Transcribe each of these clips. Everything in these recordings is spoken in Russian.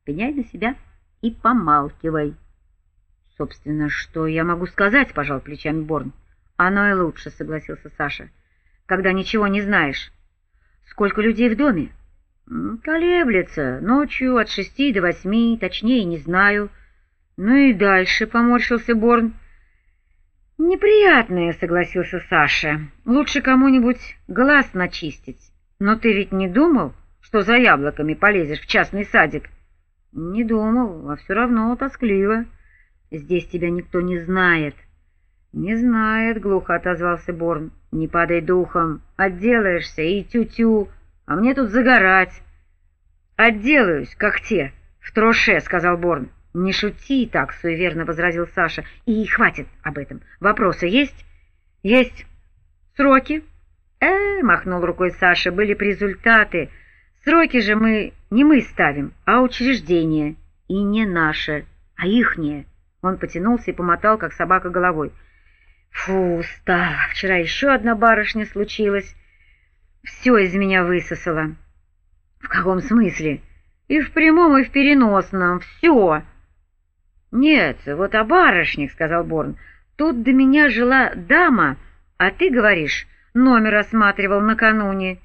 Пеняй на себя и помалкивай. — Собственно, что я могу сказать, — пожал плечами Борн. — Оно и лучше, — согласился Саша, — когда ничего не знаешь. — Сколько людей в доме? — Колеблется. Ночью от 6 до 8, точнее не знаю. — Ну и дальше, — поморщился Борн. — Неприятное, — согласился Саша. — Лучше кому-нибудь глаз начистить. Но ты ведь не думал, что за яблоками полезешь в частный садик? — Не думал, а все равно тоскливо. Здесь тебя никто не знает. — Не знает, — глухо отозвался Борн. — Не падай духом, отделаешься и тю-тю, а мне тут загорать. — Отделаюсь, как те, в троше, — сказал Борн. — Не шути так, — суеверно возразил Саша. — И хватит об этом. Вопросы есть? — Есть. — Сроки? — махнул рукой Саша, — были б результаты. Сроки же не мы ставим, а учреждение. И не наше, а ихнее. Он потянулся и помотал, как собака, головой. — Фу, устал. Вчера еще одна барышня случилась. Все из меня высосало. — В каком смысле? — И в прямом, и в переносном. Все. — Нет, вот о барышнях, — сказал Борн. — Тут до меня жила дама, а ты говоришь, номер осматривал накануне.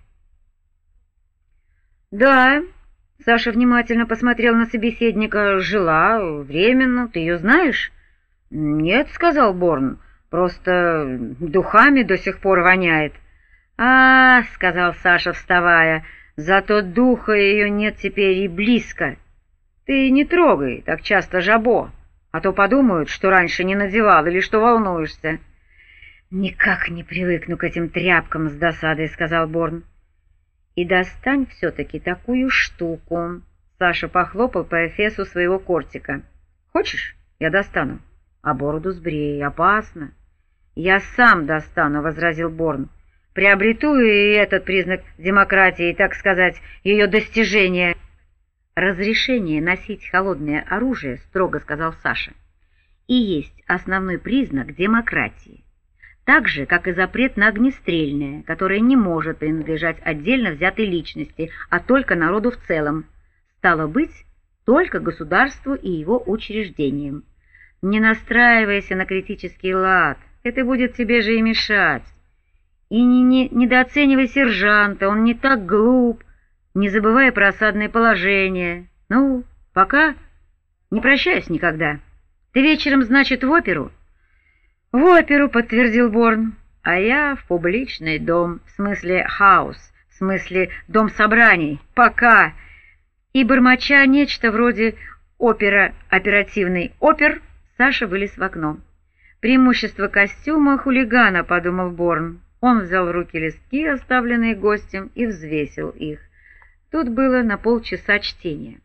— Да, — Саша внимательно посмотрел на собеседника, — жила, временно, ты ее знаешь? — Нет, — сказал Борн, — просто духами до сих пор воняет. — сказал Саша, вставая, — зато духа ее нет теперь и близко. Ты не трогай так часто жабо, а то подумают, что раньше не надевал или что волнуешься. — Никак не привыкну к этим тряпкам, — с досадой сказал Борн. — И достань все-таки такую штуку. Саша похлопал по эфесу своего кортика. — Хочешь, я достану? А бороду сбрей, опасно. — Я сам достану, — возразил Борн. — Приобрету и этот признак демократии, так сказать, ее достижения. — Разрешение носить холодное оружие, — строго сказал Саша, — и есть основной признак демократии. Так же, как и запрет на огнестрельное, которое не может принадлежать отдельно взятой личности, а только народу в целом. Стало быть, только государству и его учреждениям. Не настраивайся на критический лад, это будет тебе же и мешать. И не недооценивай сержанта, он не так глуп, не забывай про осадное положение. Ну, пока, не прощаюсь никогда. Ты вечером, значит, в оперу? — В оперу, — подтвердил Борн, — а я в публичный дом, в смысле хаус, в смысле дом собраний, пока. И бормоча нечто вроде опера, оперативный опер, Саша вылез в окно. Преимущество костюма хулигана, — подумал Борн. Он взял в руки листки, оставленные гостем, и взвесил их. Тут было на полчаса чтения.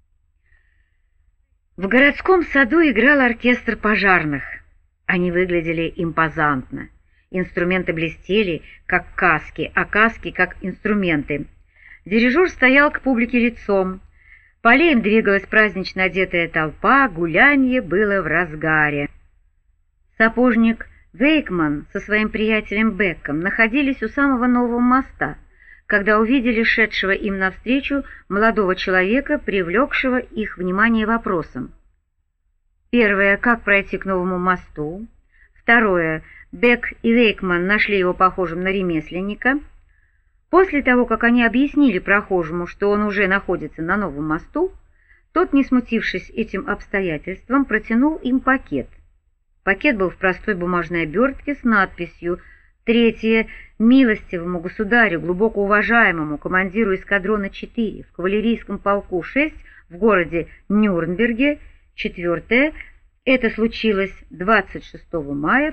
В городском саду играл оркестр пожарных. Они выглядели импозантно. Инструменты блестели, как каски, а каски, как инструменты. Дирижер стоял к публике лицом. По аллеям двигалась празднично одетая толпа, гулянье было в разгаре. Сапожник Вейкман со своим приятелем Бекком находились у самого нового моста, когда увидели шедшего им навстречу молодого человека, привлекшего их внимание вопросом. Первое, как пройти к новому мосту. Второе, Бек и Вейкман нашли его похожим на ремесленника. После того, как они объяснили прохожему, что он уже находится на новом мосту, тот, не смутившись этим обстоятельством, протянул им пакет. Пакет был в простой бумажной обертке с надписью «Третье, милостивому государю, глубоко уважаемому командиру эскадрона 4 в кавалерийском полку 6 в городе Нюрнберге». Четвертое. Это случилось 26 мая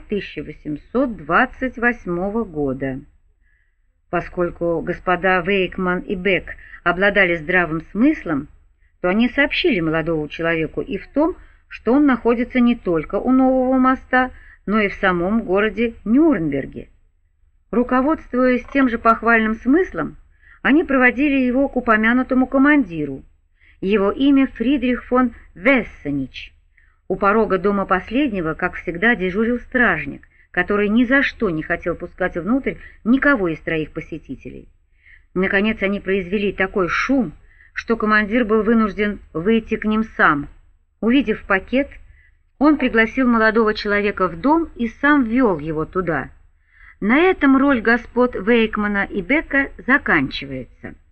1828 года. Поскольку господа Вейкман и Бек обладали здравым смыслом, то они сообщили молодому человеку и в том, что он находится не только у нового моста, но и в самом городе Нюрнберге. Руководствуясь тем же похвальным смыслом, они проводили его к упомянутому командиру. Его имя Фридрих фон Вессенич. У порога дома последнего, как всегда, дежурил стражник, который ни за что не хотел пускать внутрь никого из троих посетителей. Наконец они произвели такой шум, что командир был вынужден выйти к ним сам. Увидев пакет, он пригласил молодого человека в дом и сам ввел его туда. На этом роль господ Вейкмана и Бека заканчивается.